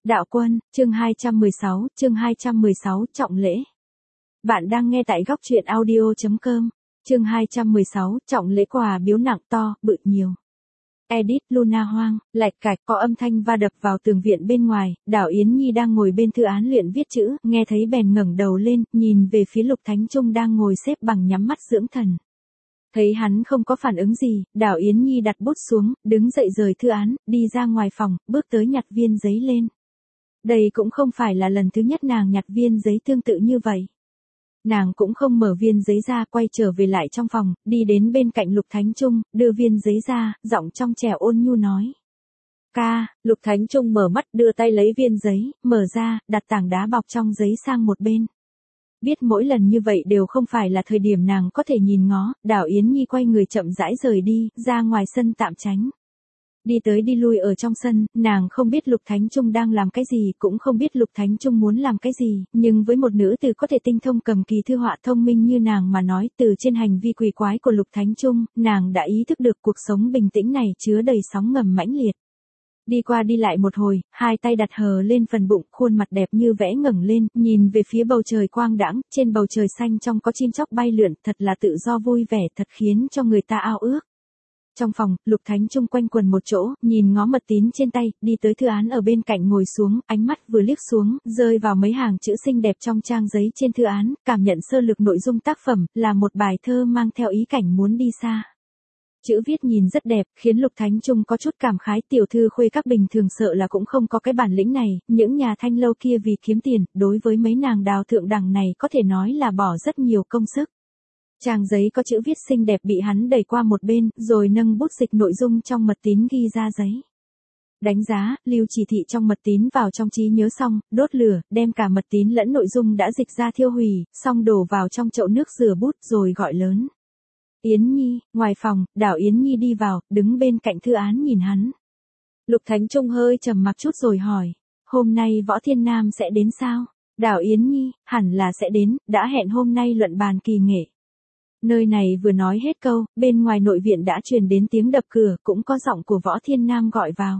Đạo Quân, chương 216, trọng lễ. Bạn đang nghe tại góc truyện audio.com, chương 216, trọng lễ quà biếu nặng to, bự nhiều. Edit Luna Hoang, lạch cạch có âm thanh va đập vào tường viện bên ngoài, Đào Yến Nhi đang ngồi bên thư án luyện viết chữ, nghe thấy bèn ngẩng đầu lên, nhìn về phía Lục Thánh Trung đang ngồi xếp bằng nhắm mắt dưỡng thần. Thấy hắn không có phản ứng gì, Đào Yến Nhi đặt bút xuống, đứng dậy rời thư án, đi ra ngoài phòng, bước tới nhặt viên giấy lên. Đây cũng không phải là lần thứ nhất nàng nhặt viên giấy tương tự như vậy. Nàng cũng không mở viên giấy ra, quay trở về lại trong phòng, đi đến bên cạnh Lục Thánh Trung, đưa viên giấy ra, giọng trong trẻo ôn nhu nói. Ca, Lục Thánh Trung mở mắt đưa tay lấy viên giấy, mở ra, đặt tảng đá bọc trong giấy sang một bên. Biết mỗi lần như vậy đều không phải là thời điểm nàng có thể nhìn ngó, Đào Yến Nhi quay người chậm rãi rời đi, ra ngoài sân tạm tránh. Đi tới đi lui ở trong sân, nàng không biết Lục Thánh Trung đang làm cái gì, cũng không biết Lục Thánh Trung muốn làm cái gì, nhưng với một nữ tử có thể tinh thông cầm kỳ thư họa thông minh như nàng mà nói, từ trên hành vi quỷ quái của Lục Thánh Trung, nàng đã ý thức được cuộc sống bình tĩnh này chứa đầy sóng ngầm mãnh liệt. Đi qua đi lại một hồi, hai tay đặt hờ lên phần bụng, khuôn mặt đẹp như vẽ ngẩng lên, nhìn về phía bầu trời quang đãng, trên bầu trời xanh trong có chim chóc bay lượn, thật là tự do vui vẻ, thật khiến cho người ta ao ước. Trong phòng, Lục Thánh Trung quanh quần một chỗ, nhìn ngó mật tín trên tay, đi tới thư án ở bên cạnh ngồi xuống, ánh mắt vừa liếc xuống, rơi vào mấy hàng chữ xinh đẹp trong trang giấy trên thư án, cảm nhận sơ lược nội dung tác phẩm, là một bài thơ mang theo ý cảnh muốn đi xa. Chữ viết nhìn rất đẹp, khiến Lục Thánh Trung có chút cảm khái, tiểu thư khuê các bình thường sợ là cũng không có cái bản lĩnh này, những nhà thanh lâu kia vì kiếm tiền, đối với mấy nàng đào thượng đẳng này có thể nói là bỏ rất nhiều công sức. Trang giấy có chữ viết xinh đẹp bị hắn đẩy qua một bên, rồi nâng bút dịch nội dung trong mật tín ghi ra giấy. Đánh giá, lưu chỉ thị trong mật tín vào trong trí nhớ xong, đốt lửa, đem cả mật tín lẫn nội dung đã dịch ra thiêu hủy, xong đổ vào trong chậu nước rửa bút rồi gọi lớn. Yến Nhi, ngoài phòng, Đào Yến Nhi đi vào, đứng bên cạnh thư án nhìn hắn. Lục Thánh Trung hơi trầm mặc chút rồi hỏi, hôm nay Võ Thiên Nam sẽ đến sao? Đào Yến Nhi, hẳn là sẽ đến, đã hẹn hôm nay luận bàn kỳ nghệ. Nơi này vừa nói hết câu, bên ngoài nội viện đã truyền đến tiếng đập cửa, cũng có giọng của Võ Thiên Nam gọi vào.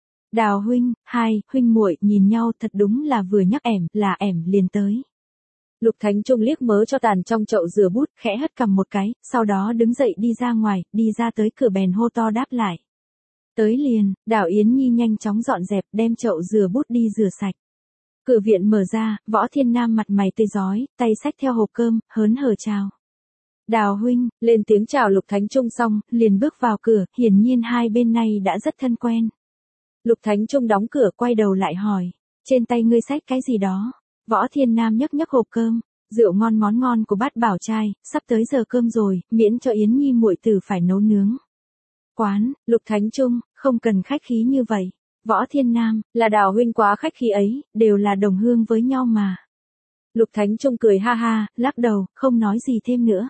Đào huynh, huynh muội nhìn nhau thật đúng là vừa nhắc ẻm, là ẻm liền tới. Lục Thánh Trung liếc mớ cho tàn trong chậu rửa bút, khẽ hất cằm một cái, sau đó đứng dậy đi ra ngoài, đi ra tới cửa bèn hô to đáp lại. Tới liền, Đào Yến Nhi nhanh chóng dọn dẹp, đem chậu rửa bút đi rửa sạch. Cửa viện mở ra, Võ Thiên Nam mặt mày tươi rói, tay xách theo hộp cơm, hớn hở chào. Đào huynh, lên tiếng chào Lục Thánh Trung xong, liền bước vào cửa, hiển nhiên hai bên này đã rất thân quen. Lục Thánh Trung đóng cửa quay đầu lại hỏi, trên tay ngươi xách cái gì đó? Võ Thiên Nam nhấc nhấc hộp cơm, rượu ngon món ngon của Bát Bảo trai, sắp tới giờ cơm rồi, miễn cho Yến Nhi muội tử phải nấu nướng. Quán, Lục Thánh Trung, không cần khách khí như vậy. Võ Thiên Nam, là Đào huynh quá khách khí ấy, đều là đồng hương với nhau mà. Lục Thánh Trung cười ha ha, lắc đầu, không nói gì thêm nữa.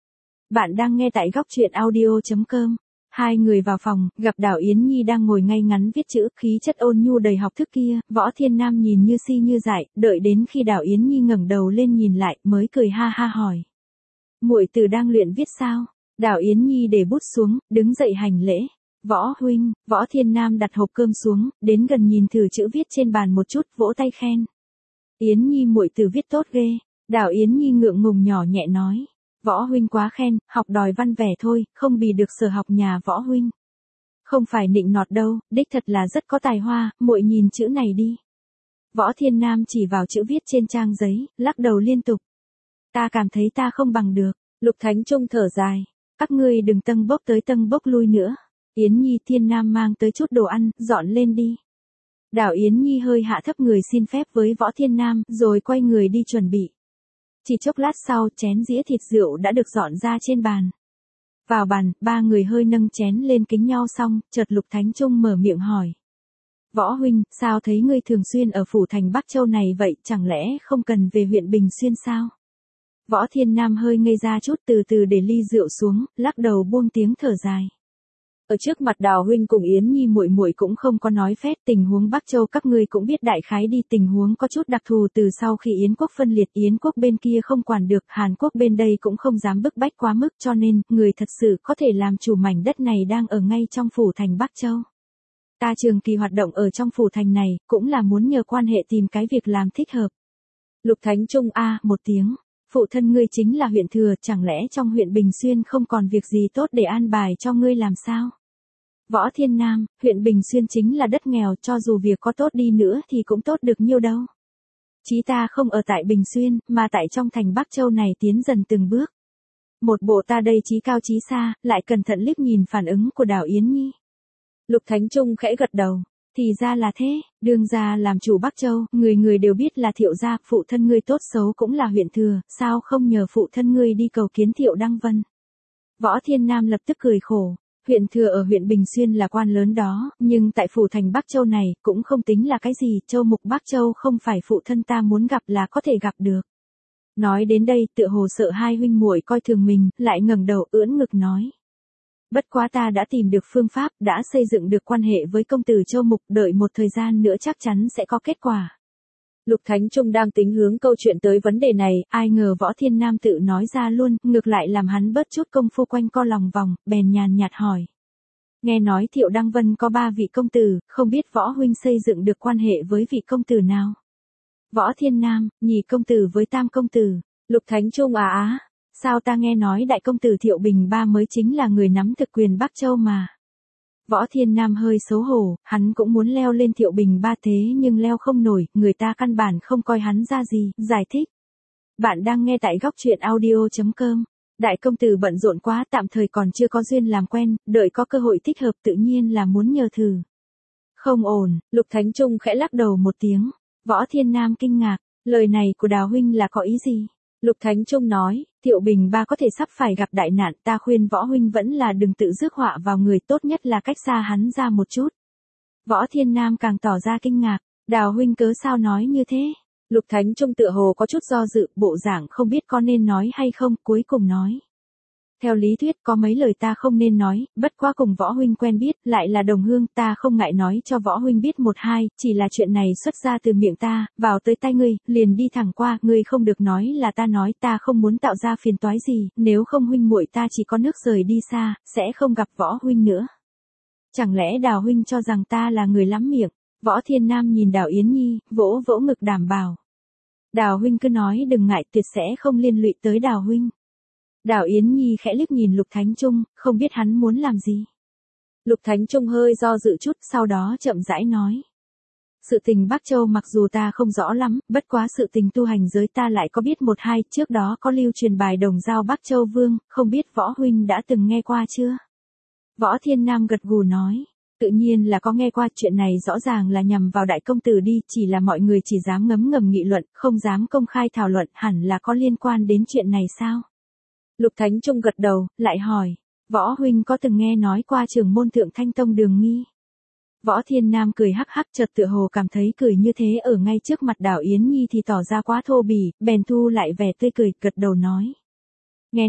Bạn đang nghe tại góc truyện audio.com. Hai người vào phòng, gặp Đào Yến Nhi đang ngồi ngay ngắn viết chữ, khí chất ôn nhu đầy học thức kia, Võ Thiên Nam nhìn như si như dại, đợi đến khi Đào Yến Nhi ngẩng đầu lên nhìn lại, mới cười ha ha hỏi. Muội tử đang luyện viết sao? Đào Yến Nhi để bút xuống, đứng dậy hành lễ. Võ huynh, Võ Thiên Nam đặt hộp cơm xuống, đến gần nhìn thử chữ viết trên bàn một chút, vỗ tay khen. Yến Nhi muội tử viết tốt ghê. Đào Yến Nhi ngượng ngùng nhỏ nhẹ nói. Võ huynh quá khen, học đòi văn vẻ thôi, không bì được sở học nhà Võ huynh. Không phải nịnh nọt đâu, đích thật là rất có tài hoa, muội nhìn chữ này đi. Võ Thiên Nam chỉ vào chữ viết trên trang giấy, lắc đầu liên tục. Ta cảm thấy ta không bằng được. Lục Thánh Trung thở dài. Các ngươi đừng tâng bốc tới tâng bốc lui nữa. Yến Nhi Thiên Nam mang tới chút đồ ăn, dọn lên đi. Đào Yến Nhi hơi hạ thấp người xin phép với Võ Thiên Nam, rồi quay người đi chuẩn bị. Chỉ chốc lát sau, chén dĩa thịt rượu đã được dọn ra trên bàn. Vào bàn, ba người hơi nâng chén lên kính nhau xong, chợt Lục Thánh Trung mở miệng hỏi. Võ huynh, sao thấy ngươi thường xuyên ở phủ thành Bắc Châu này vậy, chẳng lẽ không cần về huyện Bình Xuyên sao? Võ Thiên Nam hơi ngây ra chút, từ từ để ly rượu xuống, lắc đầu buông tiếng thở dài. Ở trước mặt Đào huynh cùng Yến Nhi muội muội cũng không có nói phét, tình huống Bắc Châu các ngươi cũng biết đại khái đi, tình huống có chút đặc thù, từ sau khi Yến quốc phân liệt, Yến quốc bên kia không quản được, Hàn Quốc bên đây cũng không dám bức bách quá mức, cho nên người thật sự có thể làm chủ mảnh đất này đang ở ngay trong phủ thành Bắc Châu. Ta trường kỳ hoạt động ở trong phủ thành này, cũng là muốn nhờ quan hệ tìm cái việc làm thích hợp. Lục Thánh Trung một tiếng. Phụ thân ngươi chính là huyện thừa, chẳng lẽ trong huyện Bình Xuyên không còn việc gì tốt để an bài cho ngươi làm sao? Võ Thiên Nam, huyện Bình Xuyên chính là đất nghèo, cho dù việc có tốt đi nữa thì cũng tốt được nhiêu đâu. Chí ta không ở tại Bình Xuyên, mà tại trong thành Bắc Châu này tiến dần từng bước. Một bộ ta đây chí cao chí xa, lại cẩn thận liếc nhìn phản ứng của Đào Yến Nhi. Lục Thánh Trung khẽ gật đầu. Thì ra là thế, đương gia làm chủ Bắc Châu, người người đều biết là Thiệu gia, phụ thân ngươi tốt xấu cũng là huyện thừa, sao không nhờ phụ thân ngươi đi cầu kiến Thiệu Đăng Vân. Võ Thiên Nam lập tức cười khổ, huyện thừa ở huyện Bình Xuyên là quan lớn đó, nhưng tại phủ thành Bắc Châu này cũng không tính là cái gì, châu mục Bắc Châu không phải phụ thân ta muốn gặp là có thể gặp được. Nói đến đây tựa hồ sợ hai huynh muội coi thường mình, lại ngẩng đầu ưỡn ngực nói. Bất quá ta đã tìm được phương pháp, đã xây dựng được quan hệ với công tử Châu Mục, đợi một thời gian nữa chắc chắn sẽ có kết quả. Lục Thánh Trung đang tính hướng câu chuyện tới vấn đề này, ai ngờ Võ Thiên Nam tự nói ra luôn, ngược lại làm hắn bớt chút công phu quanh co lòng vòng, bèn nhàn nhạt hỏi. Nghe nói Thiệu Đăng Vân có 3 vị công tử, không biết Võ huynh xây dựng được quan hệ với vị công tử nào? Võ Thiên Nam, nhì công tử với tam công tử. Lục Thánh Trung sao ta nghe nói đại công tử Thiệu Bình Ba mới chính là người nắm thực quyền Bắc Châu mà. Võ Thiên Nam hơi xấu hổ, hắn cũng muốn leo lên Thiệu Bình Ba thế nhưng leo không nổi, người ta căn bản không coi hắn ra gì, giải thích. Bạn đang nghe tại góc truyện audio.com. Đại công tử bận rộn quá, tạm thời còn chưa có duyên làm quen, đợi có cơ hội thích hợp tự nhiên là muốn nhờ thử. Không ổn, Lục Thánh Trung khẽ lắc đầu một tiếng. Võ Thiên Nam kinh ngạc, lời này của Đào huynh là có ý gì? Lục Thánh Trung nói, Thiệu Bình Ba có thể sắp phải gặp đại nạn, ta khuyên Võ huynh vẫn là đừng tự rước họa vào người, tốt nhất là cách xa hắn ra một chút. Võ Thiên Nam càng tỏ ra kinh ngạc, Đào huynh cớ sao nói như thế? Lục Thánh Trung tựa hồ có chút do dự, bộ dạng không biết có nên nói hay không, cuối cùng nói. Theo lý thuyết có mấy lời ta không nên nói, bất quá cùng Võ huynh quen biết, lại là đồng hương, ta không ngại nói cho Võ huynh biết một hai, chỉ là chuyện này xuất ra từ miệng ta, vào tới tay ngươi, liền đi thẳng qua, ngươi không được nói là ta nói, ta không muốn tạo ra phiền toái gì, nếu không huynh muội ta chỉ có nước rời đi xa, sẽ không gặp Võ huynh nữa. Chẳng lẽ Đào huynh cho rằng ta là người lắm miệng? Võ Thiên Nam nhìn Đào Yến Nhi, vỗ vỗ ngực đảm bảo. Đào huynh cứ nói đừng ngại, tuyệt sẽ không liên lụy tới Đào huynh. Đào Yến Nhi khẽ liếc nhìn Lục Thánh Trung, không biết hắn muốn làm gì. Lục Thánh Trung hơi do dự chút, sau đó chậm rãi nói. Sự tình Bắc Châu mặc dù ta không rõ lắm, bất quá sự tình tu hành giới ta lại có biết một hai, trước đó có lưu truyền bài đồng giao Bắc Châu Vương, không biết Võ huynh đã từng nghe qua chưa? Võ Thiên Nam gật gù nói. Tự nhiên là có nghe qua, chuyện này rõ ràng là nhằm vào đại công tử đi, chỉ là mọi người chỉ dám ngấm ngầm nghị luận, không dám công khai thảo luận, hẳn là có liên quan đến chuyện này sao? Lục Thánh Trung gật đầu, lại hỏi, Võ huynh có từng nghe nói qua trưởng môn Thượng Thanh Tông Đường Nghi? Võ Thiên Nam cười hắc hắc, chợt tựa hồ cảm thấy cười như thế ở ngay trước mặt Đào Yến Nhi thì tỏ ra quá thô bỉ, bèn thu lại vẻ tươi cười, gật đầu nói. Nghe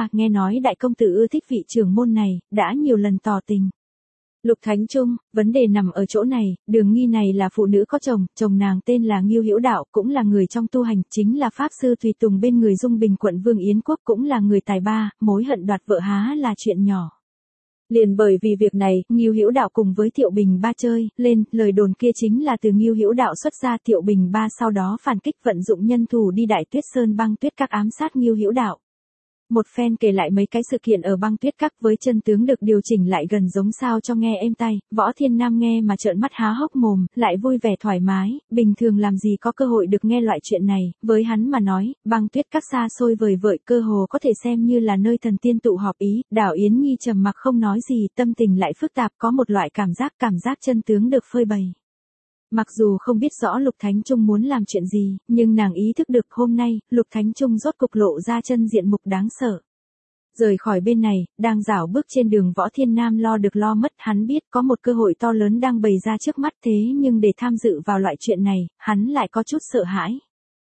nói đại công tử ưa thích vị trưởng môn này, đã nhiều lần tỏ tình. Lục Thánh Trung, vấn đề nằm ở chỗ này, Đường Nghi này là phụ nữ có chồng, chồng nàng tên là Ngưu Hữu Đạo, cũng là người trong tu hành, chính là pháp sư tùy tùng bên người Dung Bình quận Vương Yến Quốc, cũng là người tài ba, mối hận đoạt vợ há là chuyện nhỏ. Liền bởi vì việc này, Ngưu Hữu Đạo cùng với Thiệu Bình Ba chơi lên, lời đồn kia chính là từ Ngưu Hữu Đạo xuất ra, Thiệu Bình Ba sau đó phản kích vận dụng nhân thủ đi Đại Tuyết Sơn băng tuyết các ám sát Ngưu Hữu Đạo. Một phen kể lại mấy cái sự kiện ở băng tuyết các với chân tướng được điều chỉnh lại gần giống sao cho nghe êm tai, Võ Thiên Nam nghe mà trợn mắt há hốc mồm, lại vui vẻ thoải mái, bình thường làm gì có cơ hội được nghe loại chuyện này, với hắn mà nói, băng tuyết các xa xôi vời vợi cơ hồ có thể xem như là nơi thần tiên tụ họp ý, Đào Yến Nhi trầm mặc không nói gì, tâm tình lại phức tạp, có một loại cảm giác chân tướng được phơi bày. Mặc dù không biết rõ Lục Thánh Trung muốn làm chuyện gì, nhưng nàng ý thức được hôm nay, Lục Thánh Trung rốt cục lộ ra chân diện mục đáng sợ. Rời khỏi bên này, đang dạo bước trên đường, Võ Thiên Nam lo được lo mất, hắn biết có một cơ hội to lớn đang bày ra trước mắt, thế nhưng để tham dự vào loại chuyện này, hắn lại có chút sợ hãi.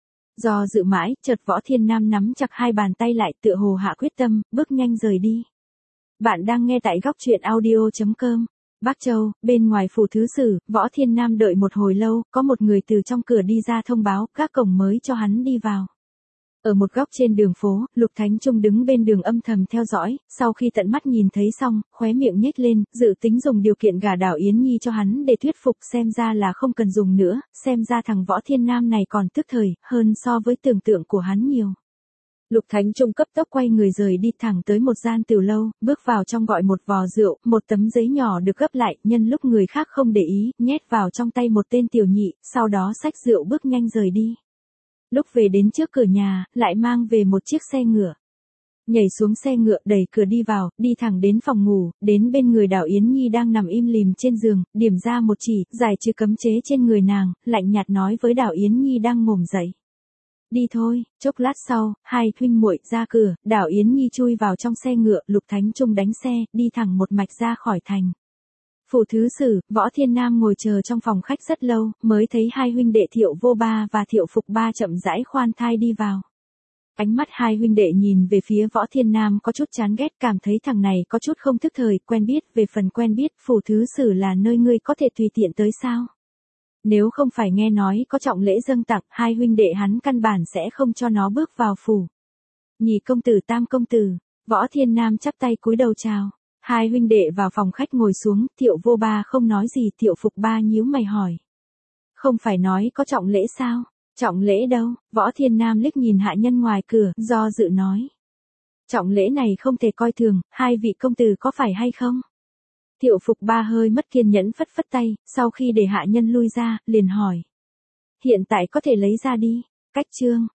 Do dự mãi, chợt Võ Thiên Nam nắm chặt hai bàn tay lại, tựa hồ hạ quyết tâm, bước nhanh rời đi. Bạn đang nghe tại góc truyện audio.com. Bắc Châu, bên ngoài phủ thứ sử, Võ Thiên Nam đợi một hồi lâu, có một người từ trong cửa đi ra thông báo, các cổng mới cho hắn đi vào. Ở một góc trên đường phố, Lục Thánh Trung đứng bên đường âm thầm theo dõi, sau khi tận mắt nhìn thấy xong, khóe miệng nhếch lên, dự tính dùng điều kiện gả Đào Yến Nhi cho hắn để thuyết phục, xem ra là không cần dùng nữa, xem ra thằng Võ Thiên Nam này còn tức thời, hơn so với tưởng tượng của hắn nhiều. Lục Thánh Trung cấp tốc quay người rời đi thẳng tới một gian tiểu lâu, bước vào trong gọi một vò rượu, một tấm giấy nhỏ được gấp lại, nhân lúc người khác không để ý, nhét vào trong tay một tên tiểu nhị, sau đó xách rượu bước nhanh rời đi. Lúc về đến trước cửa nhà, lại mang về một chiếc xe ngựa. Nhảy xuống xe ngựa đẩy cửa đi vào, đi thẳng đến phòng ngủ, đến bên người Đào Yến Nhi đang nằm im lìm trên giường, điểm ra một chỉ, giải trừ cấm chế trên người nàng, lạnh nhạt nói với Đào Yến Nhi đang ngổm dậy. Đi thôi, chốc lát sau, hai huynh muội ra cửa, Đào Yến Nhi chui vào trong xe ngựa, Lục Thánh Trung đánh xe, đi thẳng một mạch ra khỏi thành. Phủ thứ sử, Võ Thiên Nam ngồi chờ trong phòng khách rất lâu, mới thấy hai huynh đệ Thiệu Vô Ba và Thiệu Phục Ba chậm rãi khoan thai đi vào. Ánh mắt hai huynh đệ nhìn về phía Võ Thiên Nam có chút chán ghét, cảm thấy thằng này có chút không thức thời, quen biết, về phần quen biết, phủ thứ sử là nơi ngươi có thể tùy tiện tới sao? Nếu không phải nghe nói có trọng lễ dâng tặng, hai huynh đệ hắn căn bản sẽ không cho nó bước vào phủ. Nhị công tử, tam công tử, Võ Thiên Nam chắp tay cúi đầu chào. Hai huynh đệ vào phòng khách ngồi xuống, Thiệu Vô Ba không nói gì, Thiệu Phục Ba nhíu mày hỏi. Không phải nói có trọng lễ sao? Trọng lễ đâu? Võ Thiên Nam liếc nhìn hạ nhân ngoài cửa, do dự nói. Trọng lễ này không thể coi thường, hai vị công tử có phải hay không? Thiệu Phục Ba hơi mất kiên nhẫn phất phất tay, sau khi để hạ nhân lui ra, liền hỏi. Hiện tại có thể lấy ra đi. Cách chương.